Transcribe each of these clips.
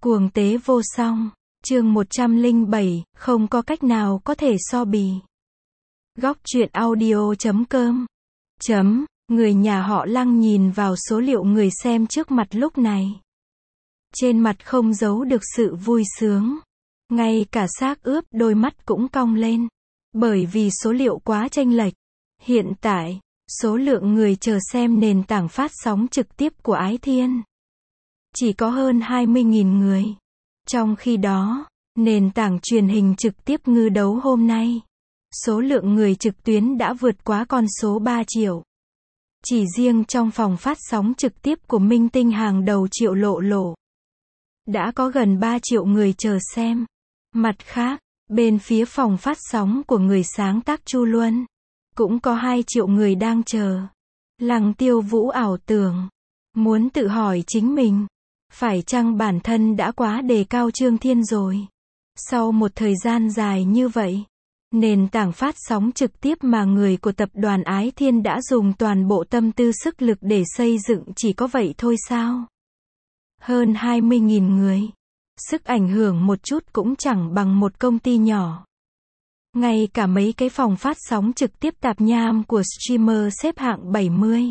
Cuồng tế vô song, chương 107, không có cách nào có thể so bì. Góc truyện audio.com Người nhà họ Lăng nhìn vào số liệu người xem trước mặt lúc này. Trên mặt không giấu được sự vui sướng. Ngay cả xác ướp đôi mắt cũng cong lên. Bởi vì số liệu quá chênh lệch. Hiện tại, số lượng người chờ xem nền tảng phát sóng trực tiếp của Ái Thiên chỉ có hơn 20.000 người. Trong khi đó, nền tảng truyền hình trực tiếp Ngư Đấu hôm nay, số lượng người trực tuyến đã vượt quá con số 3 triệu. Chỉ riêng trong phòng phát sóng trực tiếp của minh tinh hàng đầu Triệu Lộ Lộ, đã có gần 3 triệu người chờ xem. Mặt khác, bên phía phòng phát sóng của người sáng tác Chu Luân, cũng có 2 triệu người đang chờ. Lăng Tiêu Vũ ảo tưởng, muốn tự hỏi chính mình, phải chăng bản thân đã quá đề cao Trương Thiên rồi? Sau một thời gian dài như vậy, nền tảng phát sóng trực tiếp mà người của tập đoàn Ái Thiên đã dùng toàn bộ tâm tư sức lực để xây dựng chỉ có vậy thôi sao? Hơn 20.000 người. Sức ảnh hưởng một chút cũng chẳng bằng một công ty nhỏ. Ngay cả mấy cái phòng phát sóng trực tiếp tạp nham của streamer xếp hạng 70,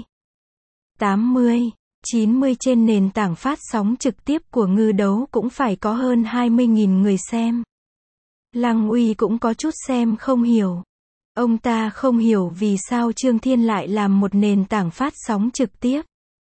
80, 90 trên nền tảng phát sóng trực tiếp của Ngư Đấu cũng phải có hơn 20.000 người xem. Lăng Uy cũng có chút xem không hiểu. Ông ta không hiểu vì sao Trương Thiên lại làm một nền tảng phát sóng trực tiếp.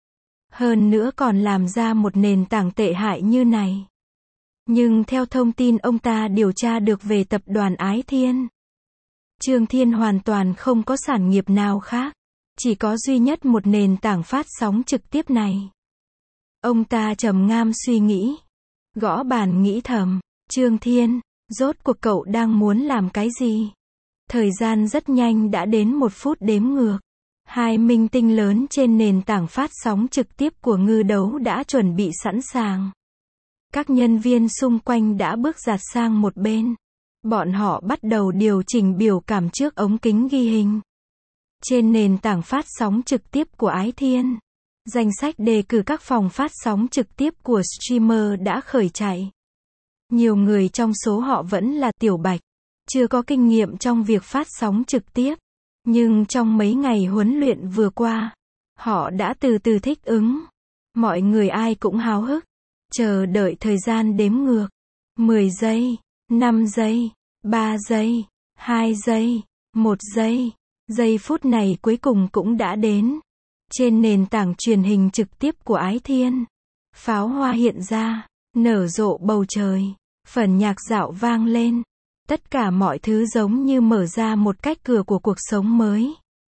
Hơn nữa còn làm ra một nền tảng tệ hại như này. Nhưng theo thông tin ông ta điều tra được về tập đoàn Ái Thiên, Trương Thiên hoàn toàn không có sản nghiệp nào khác. Chỉ có duy nhất một nền tảng phát sóng trực tiếp này. Ông ta trầm ngâm suy nghĩ. Gõ bàn nghĩ thầm. Trương Thiên, rốt cuộc cậu đang muốn làm cái gì? Thời gian rất nhanh đã đến 1 phút đếm ngược. 2 minh tinh lớn trên nền tảng phát sóng trực tiếp của Ngư Đấu đã chuẩn bị sẵn sàng. Các nhân viên xung quanh đã bước giạt sang một bên. Bọn họ bắt đầu điều chỉnh biểu cảm trước ống kính ghi hình. Trên nền tảng phát sóng trực tiếp của Ái Thiên, danh sách đề cử các phòng phát sóng trực tiếp của streamer đã khởi chạy. Nhiều người trong số họ vẫn là tiểu bạch, chưa có kinh nghiệm trong việc phát sóng trực tiếp. Nhưng trong mấy ngày huấn luyện vừa qua, họ đã từ từ thích ứng. Mọi người ai cũng háo hức, chờ đợi thời gian đếm ngược. 10 giây, 5 giây, 3 giây, 2 giây, 1 giây. Giây phút này cuối cùng cũng đã đến. Trên nền tảng truyền hình trực tiếp của Ái Thiên, pháo hoa hiện ra, nở rộ bầu trời, phần nhạc dạo vang lên. Tất cả mọi thứ giống như mở ra một cách cửa của cuộc sống mới.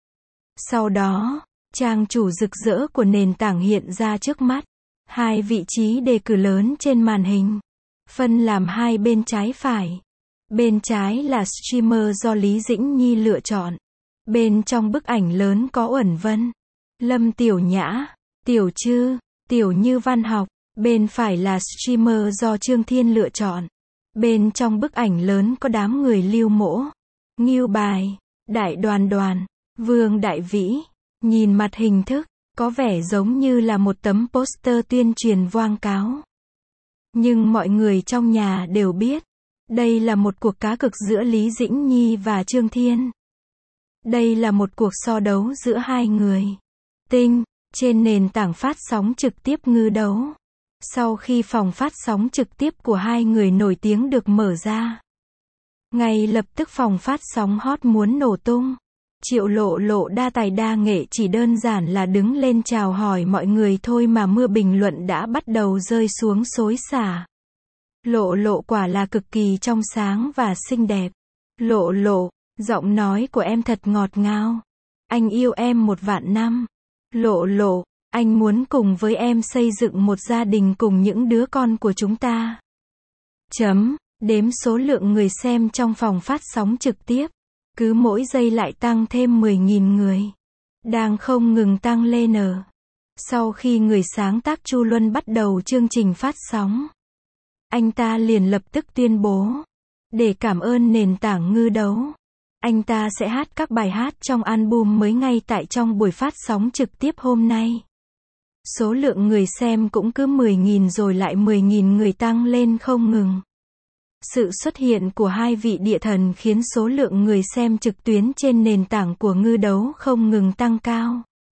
Sau đó, trang chủ rực rỡ của nền tảng hiện ra trước mắt. 2 vị trí đề cử lớn trên màn hình, phân làm 2 bên trái phải. Bên trái là streamer do Lý Dĩnh Nhi lựa chọn. Bên trong bức ảnh lớn có Uẩn Vân, Lâm Tiểu Nhã, Tiểu Trư, Tiểu Như Văn Học. Bên phải là streamer do Trương Thiên lựa chọn. Bên trong bức ảnh lớn có đám người Lưu Mỗ, Ngưu Bài, Đại Đoàn Đoàn, Vương Đại Vĩ. Nhìn mặt hình thức, có vẻ giống như là một tấm poster tuyên truyền quảng cáo. Nhưng mọi người trong nhà đều biết, đây là một cuộc cá cược giữa Lý Dĩnh Nhi và Trương Thiên. Đây là một cuộc so đấu giữa 2 người tinh, trên nền tảng phát sóng trực tiếp Ngư Đấu. Sau khi phòng phát sóng trực tiếp của 2 người nổi tiếng được mở ra, ngay lập tức phòng phát sóng hot muốn nổ tung. Triệu Lộ Lộ đa tài đa nghệ chỉ đơn giản là đứng lên chào hỏi mọi người thôi mà mưa bình luận đã bắt đầu rơi xuống xối xả. Lộ Lộ quả là cực kỳ trong sáng và xinh đẹp. Lộ Lộ, giọng nói của em thật ngọt ngào. Anh yêu em 1 vạn năm. Lộ Lộ, anh muốn cùng với em xây dựng một gia đình cùng những đứa con của chúng ta. Đếm số lượng người xem trong phòng phát sóng trực tiếp. Cứ mỗi giây lại tăng thêm 10.000 người. Đang không ngừng tăng lên. Sau khi người sáng tác Chu Luân bắt đầu chương trình phát sóng, anh ta liền lập tức tuyên bố, để cảm ơn nền tảng Ngư Đấu, anh ta sẽ hát các bài hát trong album mới ngay tại trong buổi phát sóng trực tiếp hôm nay. Số lượng người xem cũng cứ 10.000 rồi lại 10.000 người tăng lên không ngừng. Sự xuất hiện của hai vị địa thần khiến số lượng người xem trực tuyến trên nền tảng của Ngư Đấu không ngừng tăng cao.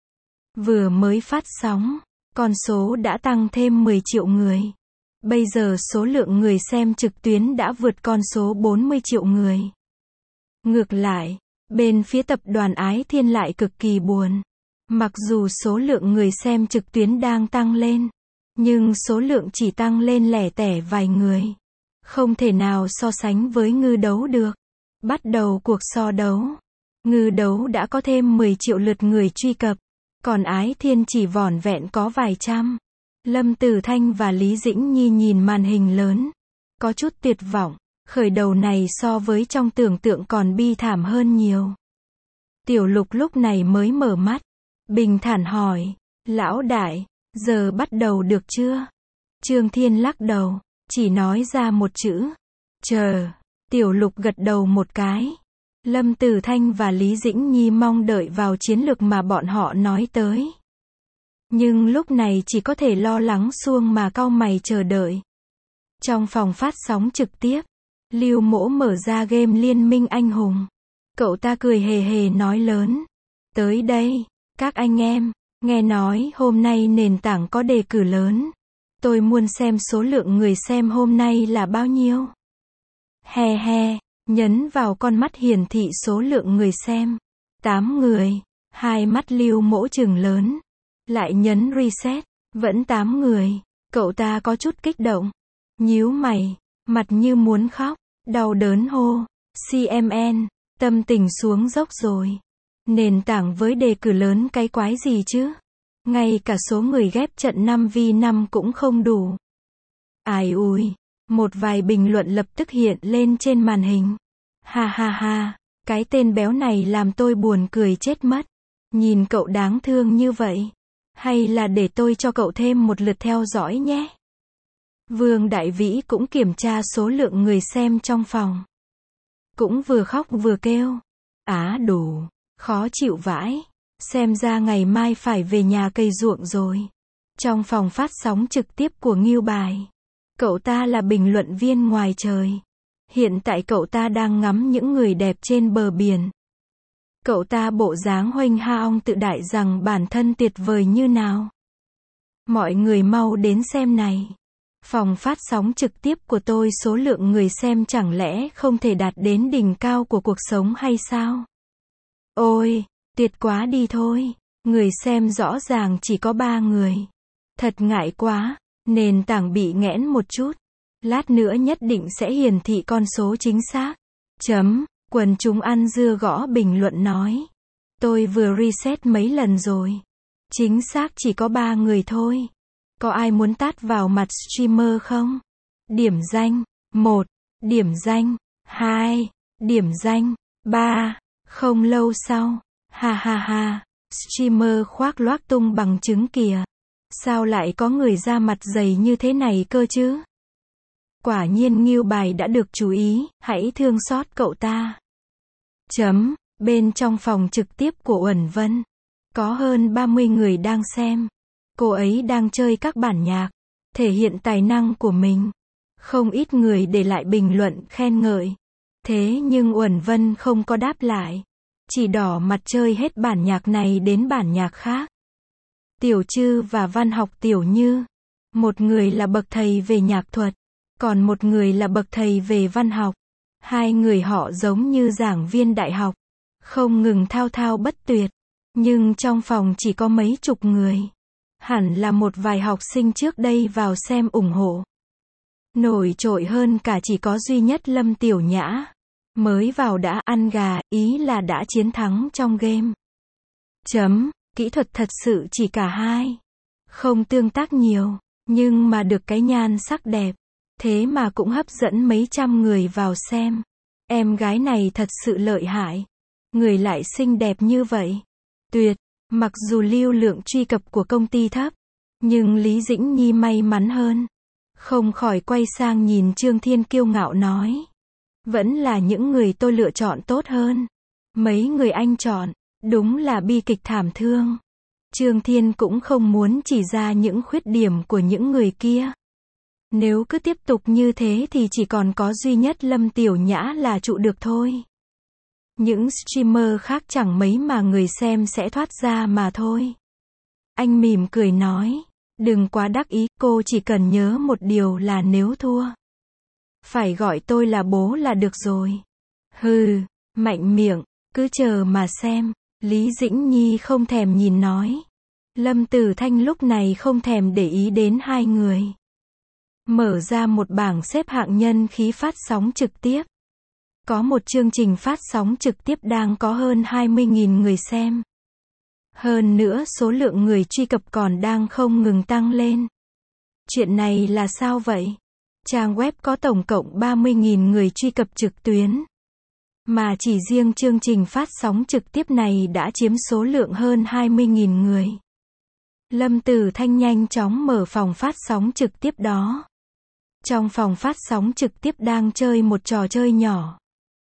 Vừa mới phát sóng, con số đã tăng thêm 10 triệu người. Bây giờ số lượng người xem trực tuyến đã vượt con số 40 triệu người. Ngược lại, bên phía tập đoàn Ái Thiên lại cực kỳ buồn. Mặc dù số lượng người xem trực tuyến đang tăng lên, nhưng số lượng chỉ tăng lên lẻ tẻ vài người. Không thể nào so sánh với Ngư Đấu được. Bắt đầu cuộc so đấu, Ngư Đấu đã có thêm 10 triệu lượt người truy cập, còn Ái Thiên chỉ vỏn vẹn có vài trăm. Lâm Tử Thanh và Lý Dĩnh Nhi nhìn màn hình lớn, có chút tuyệt vọng, khởi đầu này so với trong tưởng tượng còn bi thảm hơn nhiều. Tiểu Lục lúc này mới mở mắt, bình thản hỏi, lão đại, giờ bắt đầu được chưa? Trương Thiên lắc đầu, chỉ nói ra một chữ, chờ. Tiểu Lục gật đầu một cái. Lâm Tử Thanh và Lý Dĩnh Nhi mong đợi vào chiến lược mà bọn họ nói tới. Nhưng lúc này chỉ có thể lo lắng suông mà cau mày chờ đợi. Trong phòng phát sóng trực tiếp, Lưu Mỗ mở ra game Liên minh Anh Hùng. Cậu ta cười hề hề nói lớn, tới đây, các anh em, nghe nói hôm nay nền tảng có đề cử lớn. Tôi muốn xem số lượng người xem hôm nay là bao nhiêu. He he, nhấn vào con mắt hiển thị số lượng người xem. 8 người, hai mắt Lưu Mỗ trừng lớn. Lại nhấn reset, vẫn 8 người. Cậu ta có chút kích động, nhíu mày, mặt như muốn khóc, đau đớn hô, CMN, tâm tình xuống dốc rồi. Nền tảng với đề cử lớn cái quái gì chứ? Ngay cả số người ghép trận 5v5 cũng không đủ. Ai ui, một vài bình luận lập tức hiện lên trên màn hình. Ha ha ha, cái tên béo này làm tôi buồn cười chết mất. Nhìn cậu đáng thương như vậy. Hay là để tôi cho cậu thêm một lượt theo dõi nhé. Vương Đại Vĩ cũng kiểm tra số lượng người xem trong phòng. Cũng vừa khóc vừa kêu. Á đủ, khó chịu vãi. Xem ra ngày mai phải về nhà cày ruộng rồi. Trong phòng phát sóng trực tiếp của Ngưu Bài, cậu ta là bình luận viên ngoài trời. Hiện tại cậu ta đang ngắm những người đẹp trên bờ biển. Cậu ta bộ dáng huênh haong tự đại rằng bản thân tuyệt vời như nào. Mọi người mau đến xem này. Phòng phát sóng trực tiếp của tôi số lượng người xem chẳng lẽ không thể đạt đến đỉnh cao của cuộc sống hay sao? Ôi, tuyệt quá đi thôi. Người xem rõ ràng chỉ có 3 người. Thật ngại quá, nền tảng bị nghẽn một chút. Lát nữa nhất định sẽ hiển thị con số chính xác. Quần chúng ăn dưa gõ bình luận nói. Tôi vừa reset mấy lần rồi. Chính xác chỉ có 3 người thôi. Có ai muốn tát vào mặt streamer không? Điểm danh. 1. Điểm danh. 2. Điểm danh. 3. Không lâu sau. Ha ha ha. Streamer khoác loác tung bằng chứng kìa. Sao lại có người ra mặt dày như thế này cơ chứ? Quả nhiên Ngưu Bài đã được chú ý, hãy thương xót cậu ta. Bên trong phòng trực tiếp của Uẩn Vân, có hơn 30 người đang xem. Cô ấy đang chơi các bản nhạc, thể hiện tài năng của mình. Không ít người để lại bình luận khen ngợi. Thế nhưng Uẩn Vân không có đáp lại. Chỉ đỏ mặt chơi hết bản nhạc này đến bản nhạc khác. Tiểu Trư và văn học Tiểu Như. Một người là bậc thầy về nhạc thuật, còn một người là bậc thầy về văn học. Hai người họ giống như giảng viên đại học, không ngừng thao thao bất tuyệt. Nhưng trong phòng chỉ có mấy chục người. Hẳn là một vài học sinh trước đây vào xem ủng hộ. Nổi trội hơn cả chỉ có duy nhất Lâm Tiểu Nhã. Mới vào đã ăn gà, ý là đã chiến thắng trong game. Kỹ thuật thật sự chỉ cả hai. Không tương tác nhiều, nhưng mà được cái nhan sắc đẹp. Thế mà cũng hấp dẫn mấy trăm người vào xem. Em gái này thật sự lợi hại. Người lại xinh đẹp như vậy. Tuyệt, mặc dù lưu lượng truy cập của công ty thấp, nhưng Lý Dĩnh Nhi may mắn hơn. Không khỏi quay sang nhìn Trương Thiên kiêu ngạo nói. Vẫn là những người tôi lựa chọn tốt hơn. Mấy người anh chọn, đúng là bi kịch thảm thương. Trương Thiên cũng không muốn chỉ ra những khuyết điểm của những người kia. Nếu cứ tiếp tục như thế thì chỉ còn có duy nhất Lâm Tiểu Nhã là trụ được thôi. Những streamer khác chẳng mấy mà người xem sẽ thoát ra mà thôi. Anh mỉm cười nói, đừng quá đắc ý, cô chỉ cần nhớ một điều là nếu thua, phải gọi tôi là bố là được rồi. Hừ, mạnh miệng, cứ chờ mà xem. Lý Dĩnh Nhi không thèm nhìn nói. Lâm Tử Thanh lúc này không thèm để ý đến hai người. Mở ra một bảng xếp hạng nhân khí phát sóng trực tiếp. Có một chương trình phát sóng trực tiếp đang có hơn 20.000 người xem. Hơn nữa số lượng người truy cập còn đang không ngừng tăng lên. Chuyện này là sao vậy? Trang web có tổng cộng 30.000 người truy cập trực tuyến. Mà chỉ riêng chương trình phát sóng trực tiếp này đã chiếm số lượng hơn 20.000 người. Lâm Tử Thanh nhanh chóng mở phòng phát sóng trực tiếp đó. Trong phòng phát sóng trực tiếp đang chơi một trò chơi nhỏ.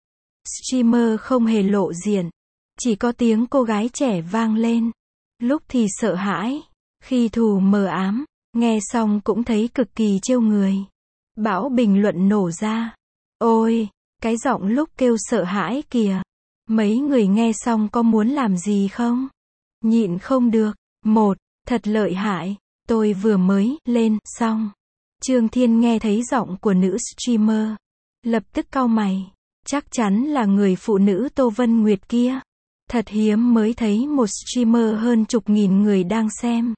Streamer không hề lộ diện. Chỉ có tiếng cô gái trẻ vang lên. Lúc thì sợ hãi, khi thù mờ ám, nghe xong cũng thấy cực kỳ trêu người. Bão bình luận nổ ra. Ôi, cái giọng lúc kêu sợ hãi kìa. Mấy người nghe xong có muốn làm gì không? Nhịn không được. Một, thật lợi hại. Tôi vừa mới lên xong. Trương Thiên nghe thấy giọng của nữ streamer. Lập tức cau mày. Chắc chắn là người phụ nữ Tô Vân Nguyệt kia. Thật hiếm mới thấy một streamer hơn chục nghìn người đang xem.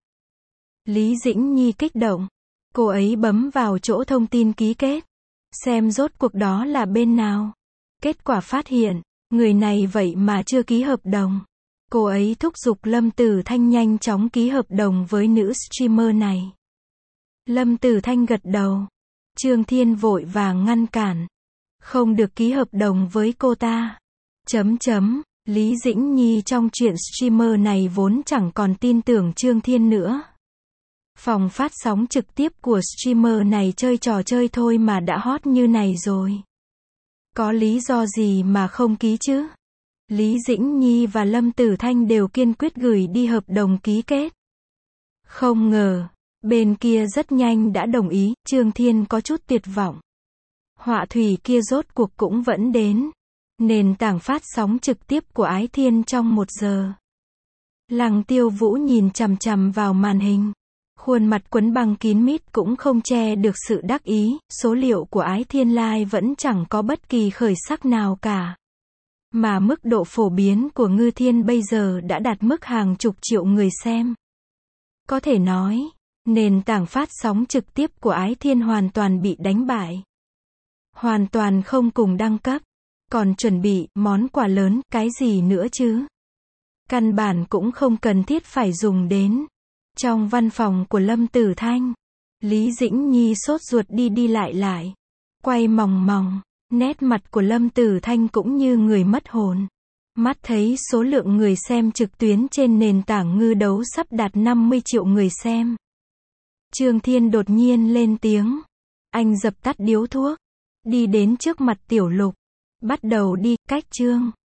Lý Dĩnh Nhi kích động. Cô ấy bấm vào chỗ thông tin ký kết. Xem rốt cuộc đó là bên nào. Kết quả phát hiện, người này vậy mà chưa ký hợp đồng. Cô ấy thúc giục Lâm Tử Thanh nhanh chóng ký hợp đồng với nữ streamer này. Lâm Tử Thanh gật đầu. Trương Thiên vội vàng ngăn cản. Không được ký hợp đồng với cô ta. Lý Dĩnh Nhi trong chuyện streamer này vốn chẳng còn tin tưởng Trương Thiên nữa. Phòng phát sóng trực tiếp của streamer này chơi trò chơi thôi mà đã hot như này rồi. Có lý do gì mà không ký chứ? Lý Dĩnh Nhi và Lâm Tử Thanh đều kiên quyết gửi đi hợp đồng ký kết. Không ngờ, bên kia rất nhanh đã đồng ý, Trương Thiên có chút tuyệt vọng. Họa thủy kia rốt cuộc cũng vẫn đến. Nền tảng phát sóng trực tiếp của Ái Thiên trong 1 giờ. Lăng Tiêu Vũ nhìn chằm chằm vào màn hình. Khuôn mặt quấn băng kín mít cũng không che được sự đắc ý, số liệu của Ái Thiên Live vẫn chẳng có bất kỳ khởi sắc nào cả. Mà mức độ phổ biến của Ngư Thiên bây giờ đã đạt mức hàng chục triệu người xem. Có thể nói, nền tảng phát sóng trực tiếp của Ái Thiên hoàn toàn bị đánh bại. Hoàn toàn không cùng đẳng cấp. Còn chuẩn bị món quà lớn, cái gì nữa chứ? Căn bản cũng không cần thiết phải dùng đến. Trong văn phòng của Lâm Tử Thanh, Lý Dĩnh Nhi sốt ruột đi lại. Quay mòng mòng, nét mặt của Lâm Tử Thanh cũng như người mất hồn. Mắt thấy số lượng người xem trực tuyến trên nền tảng ngư đấu sắp đạt 50 triệu người xem. Trương Thiên đột nhiên lên tiếng. Anh dập tắt điếu thuốc, đi đến trước mặt Tiểu Lục. Bắt đầu đi, cách chương.